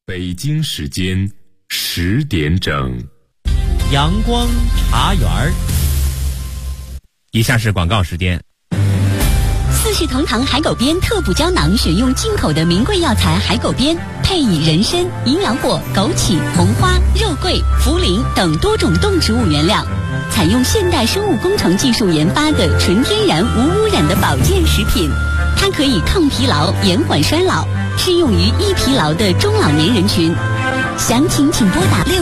北京时间10点整， 阳光茶园儿。以下是广告时间。 四世同堂海狗鞭特补胶囊选用进口的名贵药材海狗鞭，配以人参、营养果、枸杞、红花、肉桂、茯苓等多种动植物原料，采用现代生物工程技术研发的纯天然无污染的保健食品。它可以抗疲劳、延缓衰老，适用于易疲劳的中老年人群。详情请拨打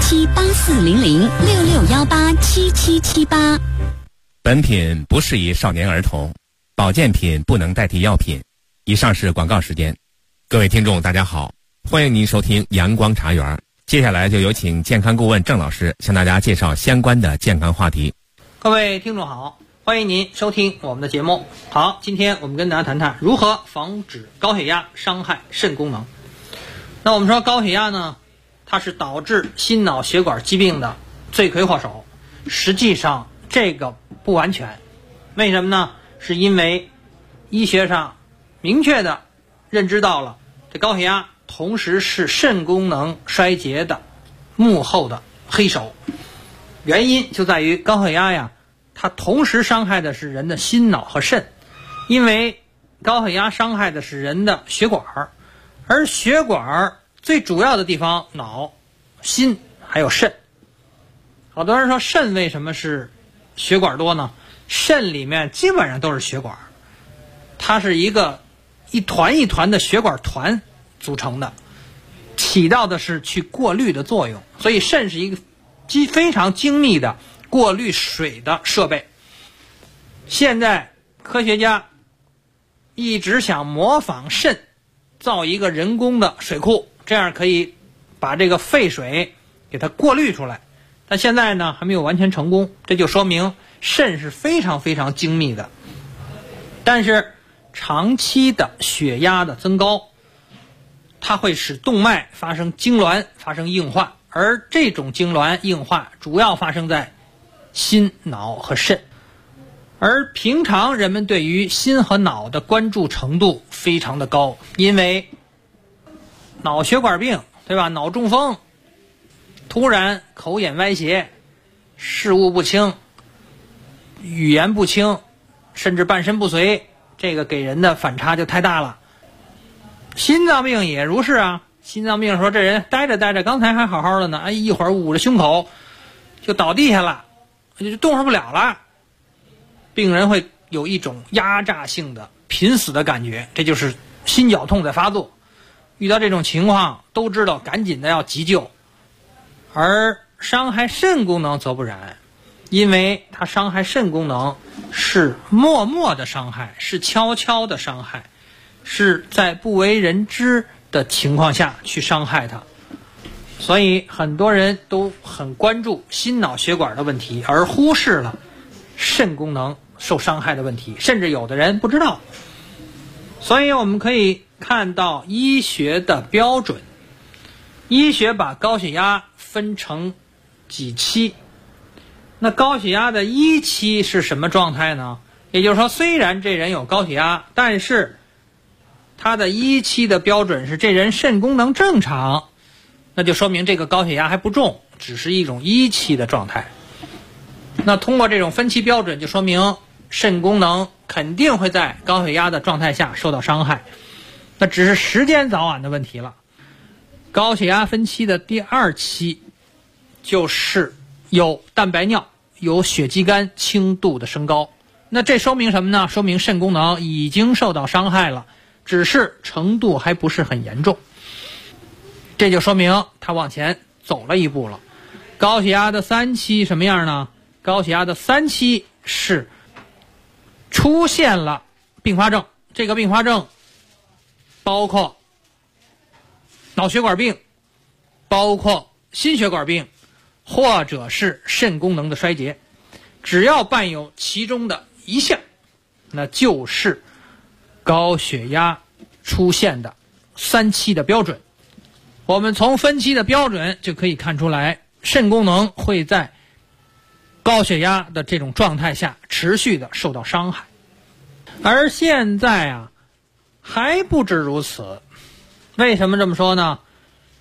6617840066187778。 本品不适宜少年儿童，保健品不能代替药品。以上是广告时间。各位听众大家好，欢迎您收听阳光茶园。接下来就有请健康顾问郑老师向大家介绍相关的健康话题。 各位听众好，欢迎您收听我们的节目。好，今天我们跟大家谈谈如何防止高血压伤害肾功能。那我们说高血压呢，它是导致心脑血管疾病的罪魁祸首。实际上这个不完全，为什么呢？是因为医学上明确的认知到了这高血压同时是肾功能衰竭的幕后的黑手。原因就在于高血压呀，它同时伤害的是人的心脑和肾。因为高血压伤害的是人的血管，而血管最主要的地方脑、心还有肾。好多人说肾为什么是血管多呢？肾里面基本上都是血管，它是一团一团的血管团组成的，起到的是去过滤的作用。所以肾是一个非常精密的过滤水的设备。现在科学家一直想模仿肾，造一个人工的水库，这样可以把这个废水给它过滤出来。但现在呢还没有完全成功，这就说明肾是非常非常精密的。但是长期的血压的增高，它会使动脉发生痉挛，发生硬化，而这种痉挛硬化主要发生在心、脑和肾。而平常人们对于心和脑的关注程度非常的高，因为脑血管病，对吧？脑中风，突然口眼歪斜，事物不清，语言不清，甚至半身不遂，这个给人的反差就太大了。心脏病也如是啊，心脏病说这人待着刚才还好好的呢，一会儿捂着胸口就倒地下了，就动弹不了了。病人会有一种压榨性的濒死的感觉，这就是心绞痛在发作。遇到这种情况都知道赶紧的要急救。而伤害肾功能则不然，因为它伤害肾功能是默默的伤害，是悄悄的伤害，是在不为人知的情况下去伤害它。所以很多人都很关注心脑血管的问题，而忽视了肾功能受伤害的问题，甚至有的人不知道。所以我们可以看到医学的标准，医学把高血压分成几期。那高血压的一期是什么状态呢？也就是说，虽然这人有高血压，但是他的一期的标准是这人肾功能正常，那就说明这个高血压还不重，只是一种一期的状态。那通过这种分期标准，就说明肾功能肯定会在高血压的状态下受到伤害，那只是时间早晚的问题了。高血压分期的第二期就是有蛋白尿，有血肌酐轻度的升高。那这说明什么呢？说明肾功能已经受到伤害了，只是程度还不是很严重。这就说明他往前走了一步了。高血压的三期什么样呢？高血压的三期是出现了并发症，这个并发症包括脑血管病，包括心血管病，或者是肾功能的衰竭。只要伴有其中的一项，那就是高血压出现的三期的标准。我们从分期的标准就可以看出来，肾功能会在高血压的这种状态下持续的受到伤害。而现在啊，还不止如此。为什么这么说呢？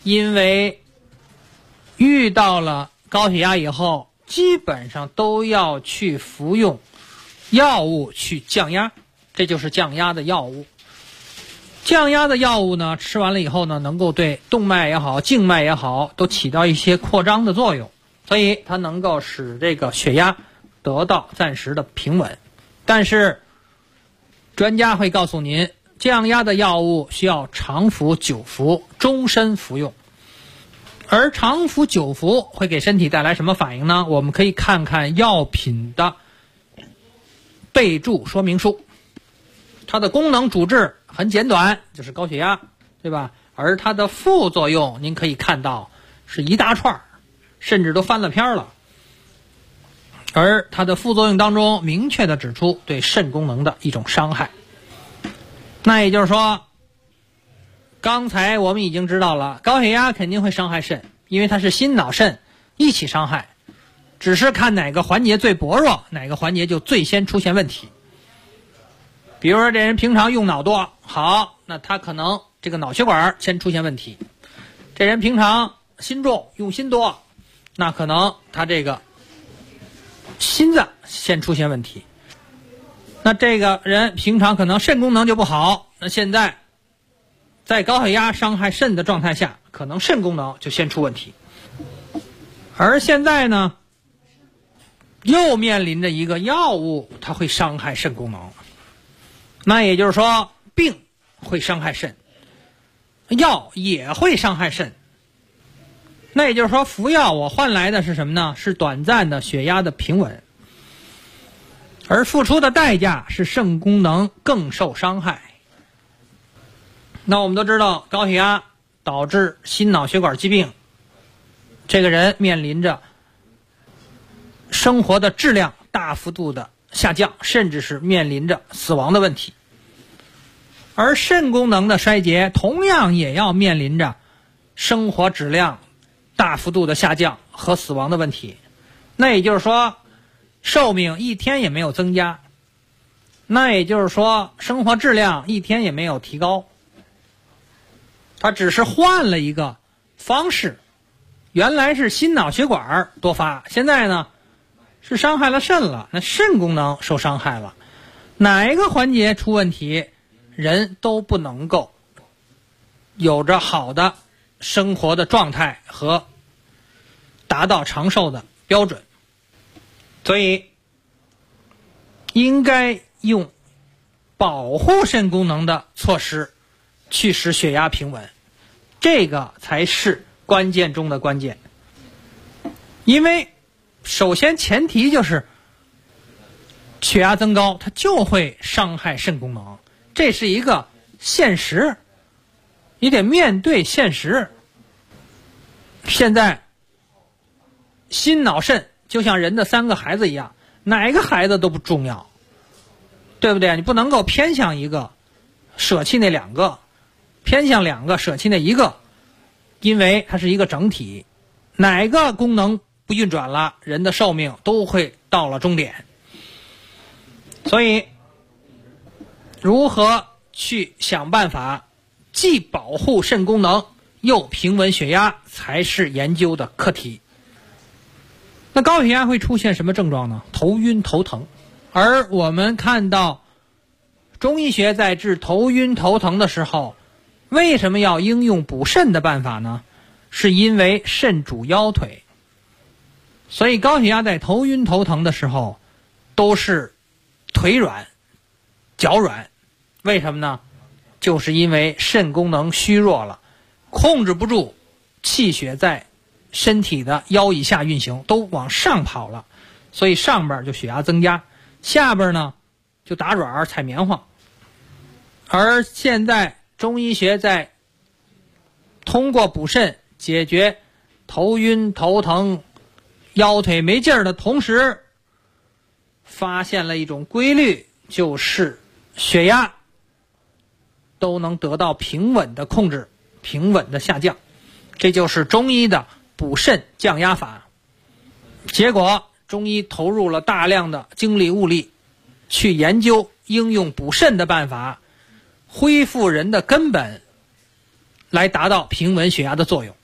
因为遇到了高血压以后，基本上都要去服用药物去降压，这就是降压的药物。降压的药物呢，吃完了以后呢，能够对动脉也好、静脉也好，都起到一些扩张的作用，所以它能够使这个血压得到暂时的平稳。但是专家会告诉您，降压的药物需要长服、久服、终身服用。而长服、久服会给身体带来什么反应呢？我们可以看看药品的备注说明书。它的功能主治很简短，就是高血压，对吧？而它的副作用您可以看到是一大串，甚至都翻了篇了。而它的副作用当中明确地指出对肾功能的一种伤害。那也就是说，刚才我们已经知道了，高血压肯定会伤害肾，因为它是心脑肾一起伤害，只是看哪个环节最薄弱，哪个环节就最先出现问题。比如说这人平常用脑多，好，那他可能这个脑血管先出现问题。这人平常心重，用心多，那可能他这个心脏先出现问题。那这个人平常可能肾功能就不好，那现在在高血压伤害肾的状态下，可能肾功能就先出问题。而现在呢，又面临着一个药物它会伤害肾功能。那也就是说，病会伤害肾，药也会伤害肾。那也就是说，服药我换来的是什么呢？是短暂的血压的平稳，而付出的代价是肾功能更受伤害。那我们都知道，高血压导致心脑血管疾病，这个人面临着生活的质量大幅度的下降，甚至是面临着死亡的问题。而肾功能的衰竭同样也要面临着生活质量大幅度的下降和死亡的问题。那也就是说，寿命一天也没有增加，那也就是说，生活质量一天也没有提高。它只是换了一个方式，原来是心脑血管多发，现在呢是伤害了肾了，那肾功能受伤害了，哪一个环节出问题，人都不能够有着好的生活的状态和达到长寿的标准。所以应该用保护肾功能的措施去使血压平稳，这个才是关键中的关键。因为首先前提就是血压增高，它就会伤害肾功能，这是一个现实，你得面对现实。现在心脑肾就像人的3个孩子一样，哪个孩子都不重要，对不对？你不能够偏向一个舍弃那2个，偏向2个舍弃那1个，因为它是一个整体，哪个功能不运转了，人的寿命都会到了终点。所以如何去想办法既保护肾功能又平稳血压，才是研究的课题。那高血压会出现什么症状呢？头晕头疼。而我们看到中医学在治头晕头疼的时候，为什么要应用补肾的办法呢？是因为肾主腰腿，所以高血压在头晕头疼的时候都是腿软脚软。为什么呢？就是因为肾功能虚弱了，控制不住气血在身体的腰以下运行，都往上跑了，所以上边就血压增加，下边呢就打软踩棉花。而现在中医学在通过补肾解决头晕头疼腰腿没劲儿的同时，发现了一种规律，就是血压都能得到平稳的控制，平稳的下降。这就是中医的补肾降压法。结果中医投入了大量的精力物力去研究应用补肾的办法，恢复人的根本，来达到平稳血压的作用。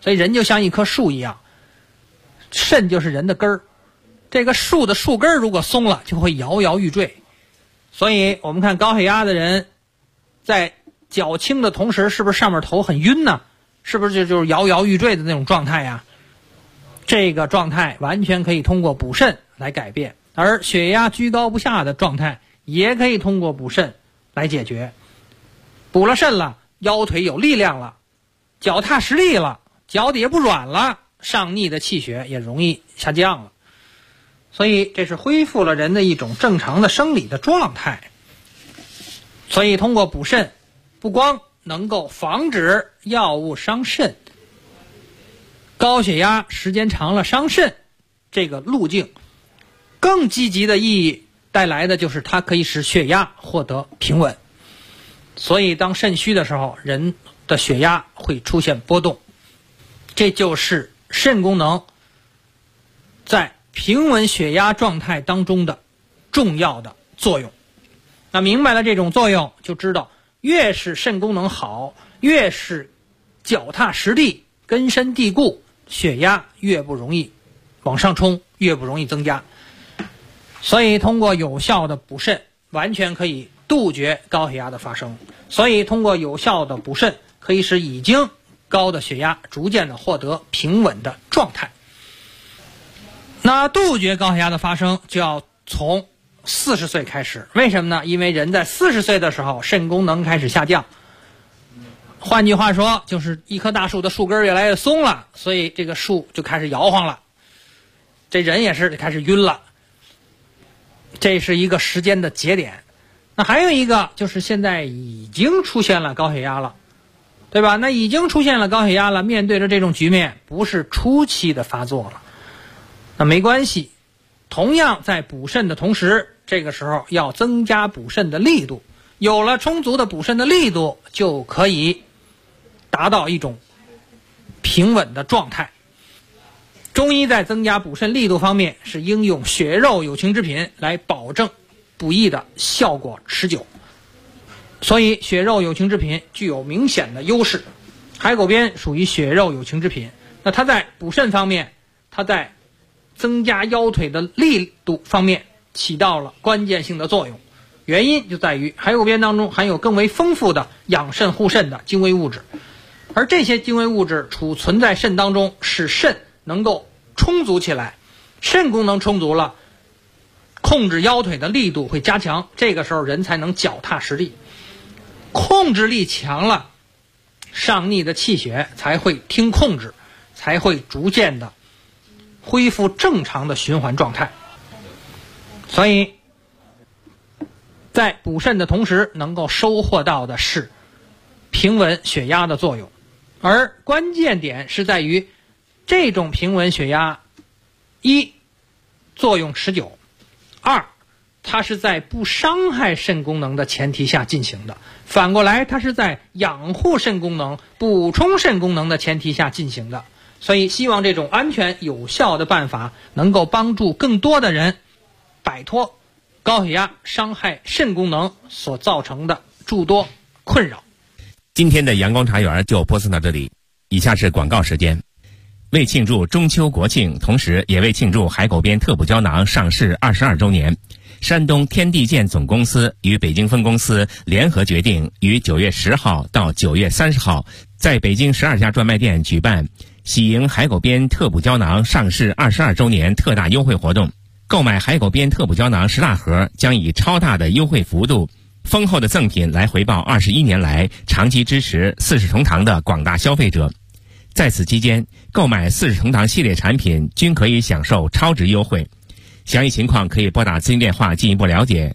所以人就像一棵树一样，肾就是人的根儿。这个树的树根如果松了，就会摇摇欲坠。所以我们看高血压的人，在脚轻的同时，是不是上面头很晕呢？是不是就是摇摇欲坠的那种状态呀？这个状态完全可以通过补肾来改变，而血压居高不下的状态也可以通过补肾来解决。补了肾了，腰腿有力量了，脚踏实地了，脚底下不软了，上逆的气血也容易下降了。所以这是恢复了人的一种正常的生理的状态。所以通过补肾，不光能够防止药物伤肾，高血压时间长了伤肾这个路径，更积极的意义带来的就是它可以使血压获得平稳。所以当肾虚的时候，人的血压会出现波动，这就是肾功能在平稳血压状态当中的重要的作用。那明白了这种作用，就知道越是肾功能好，越是脚踏实地根深蒂固，血压越不容易往上冲，越不容易增加。所以通过有效的补肾，完全可以杜绝高血压的发生。所以通过有效的补肾，可以使已经高的血压逐渐的获得平稳的状态。那杜绝高血压的发生，就要从40岁开始。为什么呢？因为人在40岁的时候，肾功能开始下降。换句话说，就是一棵大树的树根越来越松了，所以这个树就开始摇晃了，这人也是开始晕了。这是一个时间的节点。那还有一个就是现在已经出现了高血压了，对吧？那已经出现了高血压了，面对着这种局面，不是初期的发作了，那没关系，同样在补肾的同时，这个时候要增加补肾的力度。有了充足的补肾的力度，就可以达到一种平稳的状态。中医在增加补肾力度方面，是应用血肉有情之品来保证补益的效果持久。所以血肉有情之品具有明显的优势。海狗鞭属于血肉有情之品，那它在补肾方面，它在增加腰腿的力度方面起到了关键性的作用。原因就在于海狗鞭当中含有更为丰富的养肾护肾的精微物质，而这些精微物质储存在肾当中，使肾能够充足起来。肾功能充足了，控制腰腿的力度会加强，这个时候人才能脚踏实地。控制力强了，上逆的气血才会听控制，才会逐渐的恢复正常的循环状态。所以在补肾的同时，能够收获到的是平稳血压的作用。而关键点是在于这种平稳血压，一，作用持久；二，它是在不伤害肾功能的前提下进行的。反过来，它是在养护肾功能、补充肾功能的前提下进行的。所以希望这种安全有效的办法能够帮助更多的人摆脱高血压伤害肾功能所造成的诸多困扰。 今天的阳光茶园就播送到这里，以下是广告时间。为庆祝中秋国庆，同时也为庆祝海狗鞭特补胶囊上市22周年，山东天地健总公司与北京分公司联合决定，于9月10号到9月30号，在北京12家专卖店举办喜迎海狗鞭特补胶囊上市22周年特大优惠活动。购买海狗鞭特补胶囊10大盒，将以超大的优惠幅度、丰厚的赠品来回报21年来长期支持四世同堂的广大消费者。在此期间，购买四世同堂系列产品均可以享受超值优惠。详细情况可以拨打咨询电话进一步了解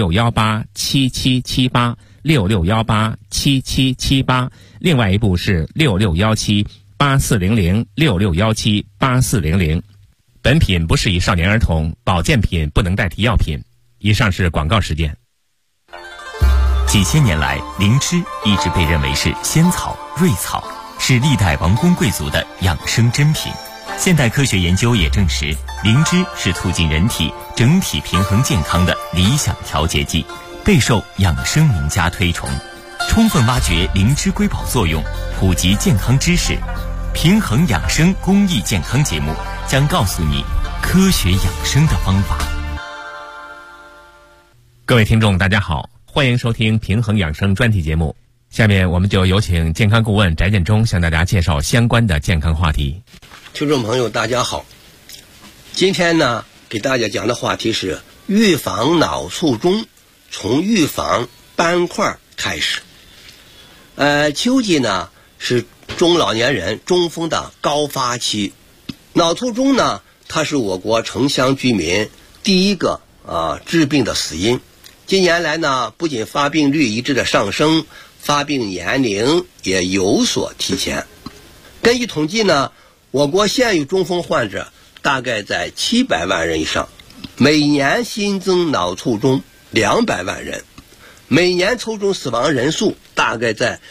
：66187778 66187778，另外一部是66178400 66178400。本品不适宜少年儿童，保健品不能代替药品。以上是广告时间。 几千年来，灵芝一直被认为是仙草、瑞草，是历代王公贵族的养生珍品。现代科学研究也证实，灵芝是促进人体整体平衡健康的理想调节剂，备受养生名家推崇。充分挖掘灵芝瑰宝作用，普及健康知识， 平衡养生公益健康节目将告诉你科学养生的方法。 各位听众大家好，欢迎收听平衡养生专题节目。下面我们就有请健康顾问翟建中向大家介绍相关的健康话题。 听众朋友大家好，今天呢给大家讲的话题是预防脑卒中，从预防斑块开始。秋季呢是中老年人中风的高发期，脑卒中呢它是我国城乡居民第一个致病的死因。近年来呢，不仅发病率一直的上升，发病年龄也有所提前。根据统计呢，我国现有中风患者大概在700万人以上，每年新增脑卒中200万人，每年卒中死亡人数大概在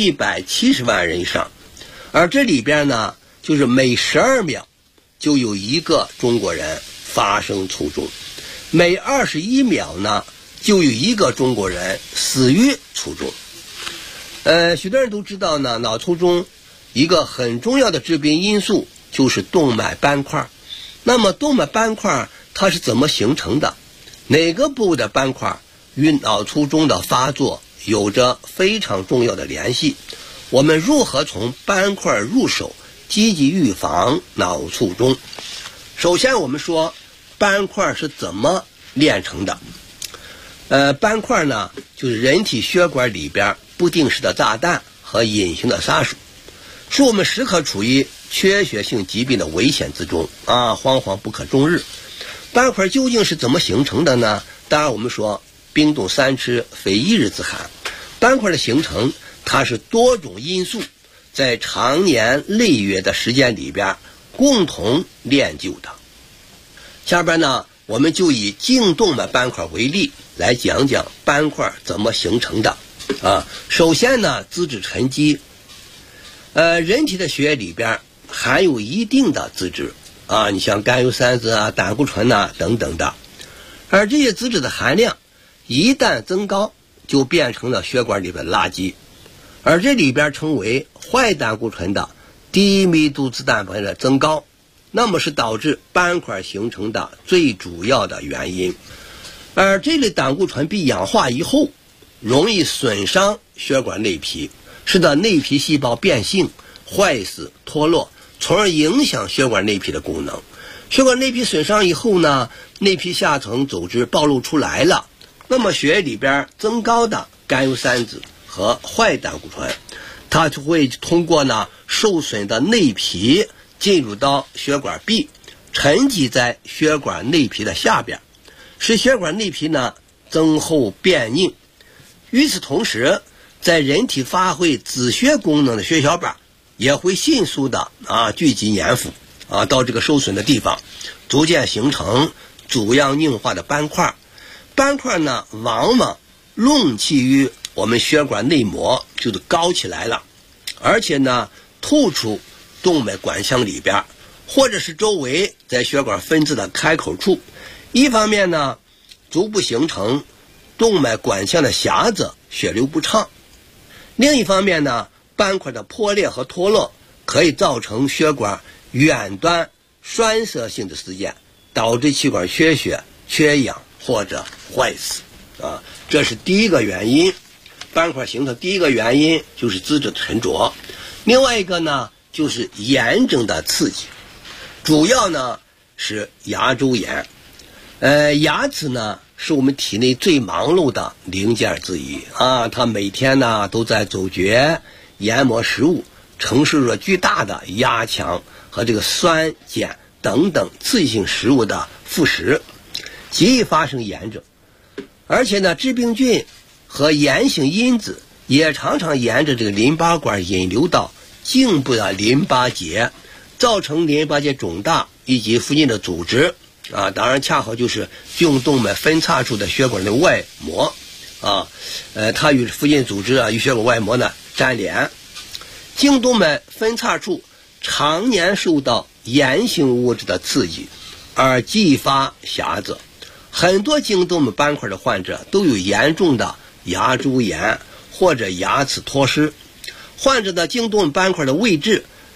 170万人以上。而这里边呢，就是每12秒就有一个中国人发生卒中，每21秒呢就有一个中国人死于卒中。许多人都知道呢，脑卒中一个很重要的致病因素就是动脉斑块。那么动脉斑块它是怎么形成的？哪个部位的斑块与脑卒中的发作有着非常重要的联系？我们如何从斑块入手，积极预防脑卒中？首先我们说斑块是怎么炼成的。斑块呢就是人体血管里边不定时的炸弹和隐形的杀手，是我们时刻处于缺血性疾病的危险之中惶惶不可终日。斑块究竟是怎么形成的呢？当然我们说冰冻三尺非一日之寒，斑块的形成它是多种因素在长年累月的时间里边共同练就的。下边呢我们就以颈动脉斑块为例来讲讲斑块怎么形成的首先呢，脂质沉积。人体的血液里边含有一定的脂质你像甘油三酯胆固醇等等的，而这些脂质的含量一旦增高，就变成了血管里的垃圾，而这里边称为坏胆固醇的低密度脂蛋白的增高，那么是导致斑块形成的最主要的原因。而这类胆固醇被氧化以后，容易损伤血管内皮，使得内皮细胞变性、坏死、脱落，从而影响血管内皮的功能。血管内皮损伤以后呢，内皮下层组织暴露出来了，那么血液里边增高的甘油三酯和坏胆固醇，它就会通过受损的内皮进入到血管壁，沉积在血管内皮的下边，使血管内皮增厚变硬。与此同时，在人体发挥止血功能的血小板也会迅速的聚集粘附到这个受损的地方，逐渐形成主样硬化的斑块。斑块往往隆起于我们血管内膜，就是高起来了，而且突出动脉管腔里边，或者是周围在血管分支的开口处。一方面逐步形成动脉管腔的狭窄，血流不畅；另一方面斑块的破裂和脱落可以造成血管远端栓塞性的事件，导致气管缺血、缺氧或者坏死这是第一个原因。斑块形成第一个原因就是脂质沉着，另外一个就是炎症的刺激，主要是牙周炎。牙齿是我们体内最忙碌的零件之一它每天都在咀嚼、研磨食物，承受着巨大的压强和这个酸碱等等刺激性食物的腐蚀，极易发生炎症。而且致病菌和炎性因子也常常沿着这个淋巴管引流到颈部的淋巴结，造成淋巴结肿大以及附近的组织当然恰好就是颈动脉分叉处的血管的外膜它与附近组织与血管外膜粘连。颈动脉分叉处常年受到炎性物质的刺激而继发狭窄，很多颈动脉斑块的患者都有严重的牙周炎或者牙齿脱失。患者的颈动脉斑块的位置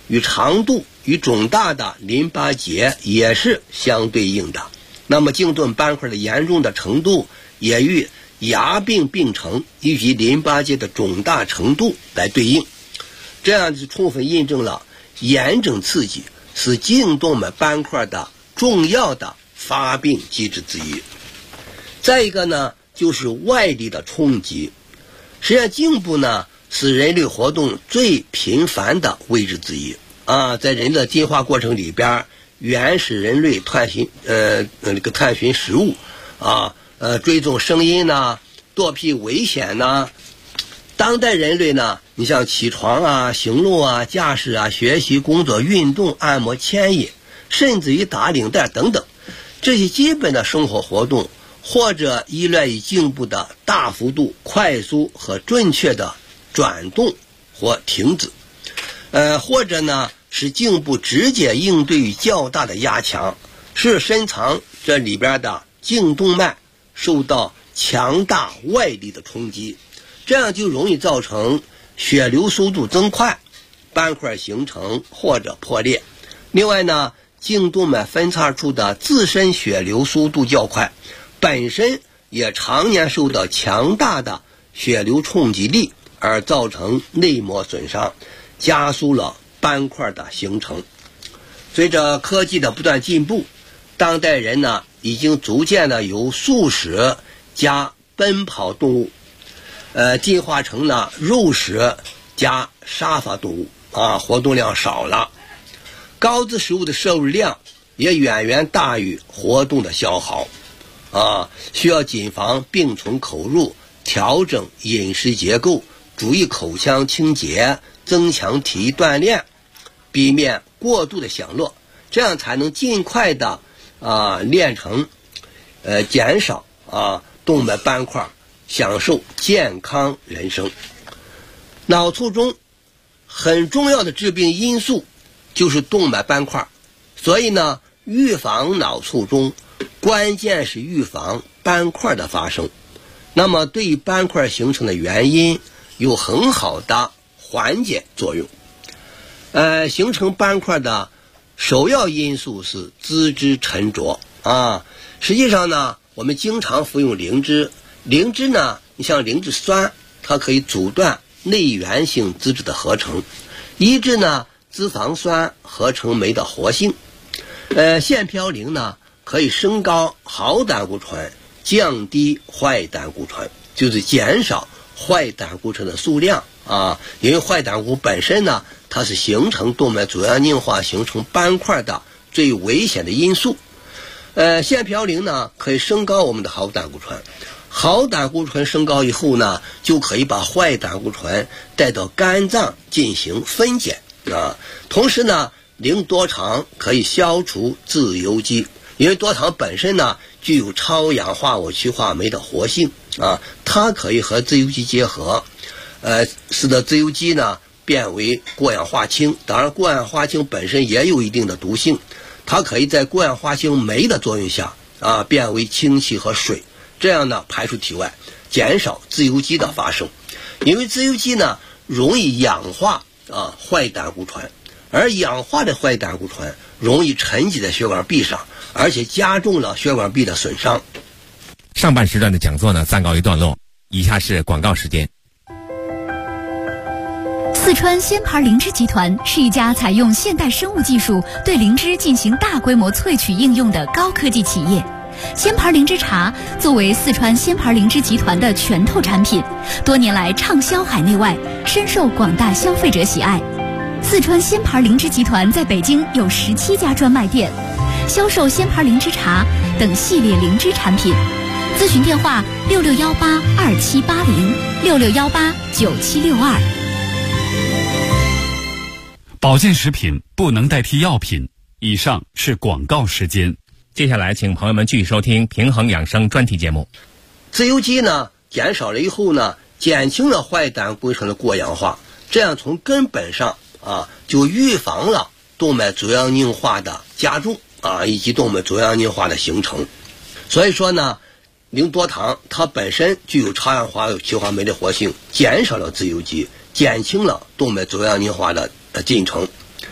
与长度与肿大的淋巴结也是相对应的。那么茎盾斑块的严重的程度也与牙病病程以及淋巴结的肿大程度来对应，这样就充分印证了炎症刺激是颈动脉斑块的重要的发病机制之一。再一个呢，就是外力的冲击。实际上颈部呢是人类活动最频繁的位置之一在人的进化过程里边，原始人类探寻食物追踪声音呢，躲避危险呢。当代人类呢，你像起床行路驾驶学习工作运动按摩牵引，甚至于打领带等等，这些基本的生活活动或者依赖于颈部的大幅度快速和准确的转动或停止或者呢是颈部直接应对于较大的压强，是深藏这里边的颈动脉受到强大外力的冲击，这样就容易造成血流速度增快，斑块形成或者破裂。另外呢，颈动脉分叉处的自身血流速度较快，本身也常年受到强大的血流冲击力，而造成内膜损伤，加速了斑块的形成。随着科技的不断进步，当代人呢已经逐渐的由素食加奔跑动物进化成了肉食加沙发动物活动量少了，高脂食物的摄入量也远远大于活动的消耗需要谨防病从口入，调整饮食结构，注意口腔清洁，增强体育锻炼，避免过度的享乐，这样才能尽快的练成减少动脉斑块，享受健康人生。脑卒中很重要的致病因素就是动脉斑块，所以呢，预防脑卒中关键是预防斑块的发生。那么对于斑块形成的原因有很好的缓解作用。形成斑块的首要因素是资质沉着实际上呢，我们经常服用灵芝呢，你像灵芝酸，它可以阻断内源性脂质的合成，抑制呢脂肪酸合成酶的活性。线嘌呤呢可以升高好胆固醇，降低坏胆固醇，就是减少坏胆固醇的数量因为坏胆固醇本身呢，它是形成动脉粥样硬化形成斑块的最危险的因素。线嘌呤呢可以升高我们的好胆固醇，好胆固醇升高以后呢，就可以把坏胆固醇带到肝脏进行分解同时呢，零多糖可以消除自由基，因为多糖本身呢具有超氧化物去化酶的活性它可以和自由基结合使得自由基呢变为过氧化氢。当然过氧化氢本身也有一定的毒性，它可以在过氧化氢酶的作用下变为氢气和水，这样呢排出体外，减少自由基的发生。因为自由基呢容易氧化坏胆固醇，而氧化的坏胆固醇容易沉积在血管壁上，而且加重了血管壁的损伤。 上半时段的讲座呢暂告一段落，以下是广告时间。 四川仙牌灵芝集团是一家采用现代生物技术对灵芝进行大规模萃取应用的高科技企业。仙牌灵芝茶作为四川仙牌灵芝集团的拳头产品，多年来畅销海内外，深受广大消费者喜爱。四川仙牌灵芝集团在北京有17家专卖店，销售仙牌灵芝茶等系列灵芝产品。咨询电话6618278066189762。 保健食品不能代替药品。以上是广告时间。 接下来请朋友们继续收听平衡养生专题节目。 自由基呢减少了以后呢，减轻了坏胆固醇的过氧化，这样从根本上就预防了动脉粥样硬化的加重以及动脉粥样硬化的形成。所以说呢，零多糖它本身具有超氧化去化酶的活性，减少了自由基，减轻了动脉粥样硬化的进程。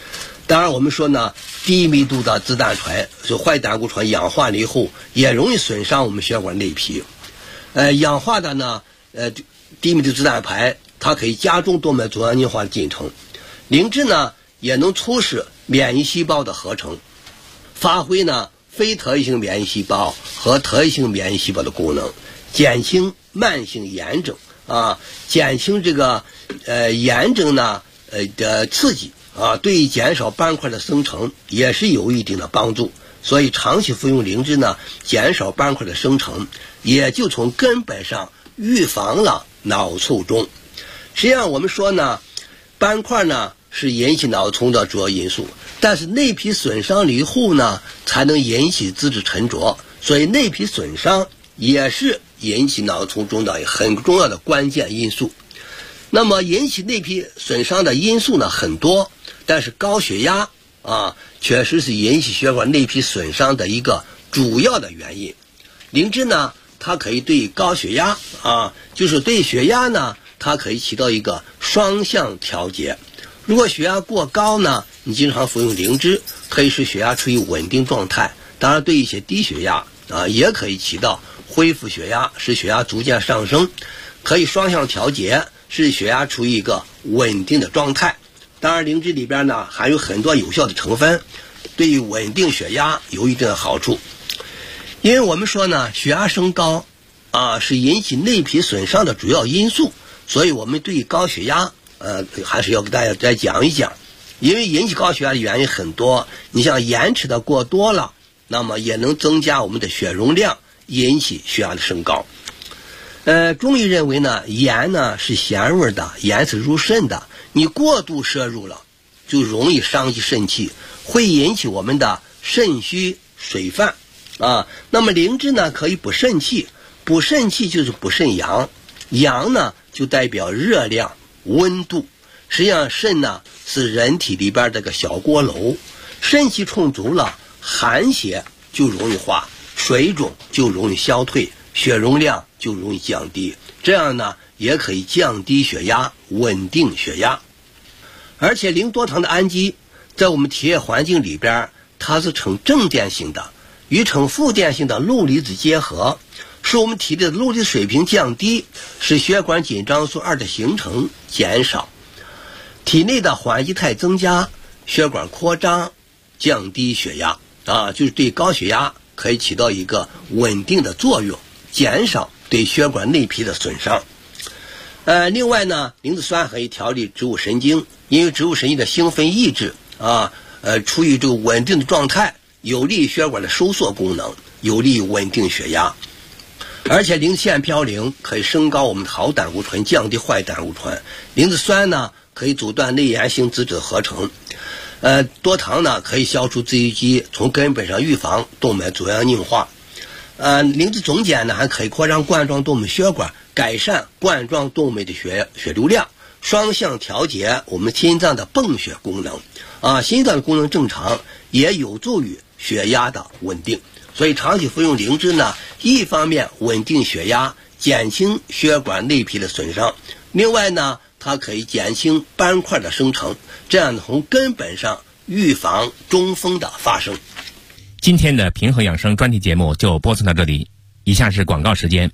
当然我们说呢，低密度的脂胆醇就坏胆固醇氧化了以后也容易损伤我们血管内皮。氧化的呢低密度脂蛋白它可以加重动脉粥样硬化的进程。灵芝呢也能促使免疫细胞的合成，发挥呢非特异性免疫细胞和特异性免疫细胞的功能，减轻慢性炎症减轻这个炎症呢的刺激对于减少斑块的生成也是有一定的帮助。所以长期服用灵芝呢，减少斑块的生成，也就从根本上预防了脑卒中。实际上我们说呢，斑块呢是引起脑卒的主要因素，但是内皮损伤了以后呢，才能引起资质沉着，所以内皮损伤也是引起脑卒中的很重要的关键因素。那么引起内皮损伤的因素呢很多，但是高血压确实是引起血管内皮损伤的一个主要的原因。灵芝呢，它可以对高血压就是对血压呢，它可以起到一个双向调节。如果血压过高呢，你经常服用灵芝，可以使血压处于稳定状态。当然，对一些低血压也可以起到恢复血压，使血压逐渐上升，可以双向调节，使血压处于一个稳定的状态。当然，灵芝里边呢含有很多有效的成分，对于稳定血压有一定的好处。因为我们说呢，血压升高是引起内皮损伤的主要因素，所以我们对于高血压还是要给大家再讲一讲。因为引起高血压的原因很多，你像盐吃的过多了，那么也能增加我们的血容量，引起血压的升高。中医认为呢，盐呢是咸味的，盐是入肾的，你过度摄入了就容易伤及肾气，会引起我们的肾虚水泛那么灵芝呢可以补肾气，补肾气就是补肾阳，阳呢就代表热量温度。实际上肾呢是人体里边这个小锅炉，肾气充足了，寒邪就容易化，水肿就容易消退，血容量就容易降低，这样呢也可以降低血压，稳定血压。而且零多糖的氨基在我们体液环境里边，它是呈正电性的，与呈负电性的氯离子结合，使我们体内的氯离子水平降低，使血管紧张素2的形成减少，体内的缓激态增加，血管扩张，降低血压就是对高血压可以起到一个稳定的作用，减少对血管内皮的损伤。另外呢，灵芝酸可以调理植物神经，因为植物神经的兴奋抑制处于这个稳定的状态，有利于血管的收缩功能，有利于稳定血压。而且灵芝腺嘌呤可以升高我们的好胆固醇，降低坏胆固醇。灵芝酸呢可以阻断内源性脂质的合成。多糖呢可以消除自愈基，从根本上预防动脉粥样硬化。灵芝总碱呢还可以扩张冠状动脉血管，改善冠状动脉的血流量，双向调节我们心脏的泵血功能心脏的功能正常，也有助于血压的稳定。所以长期服用灵芝呢，一方面稳定血压，减轻血管内皮的损伤，另外呢它可以减轻斑块的生成，这样从根本上预防中风的发生。 今天的平衡养生专题节目就播送到这里，以下是广告时间。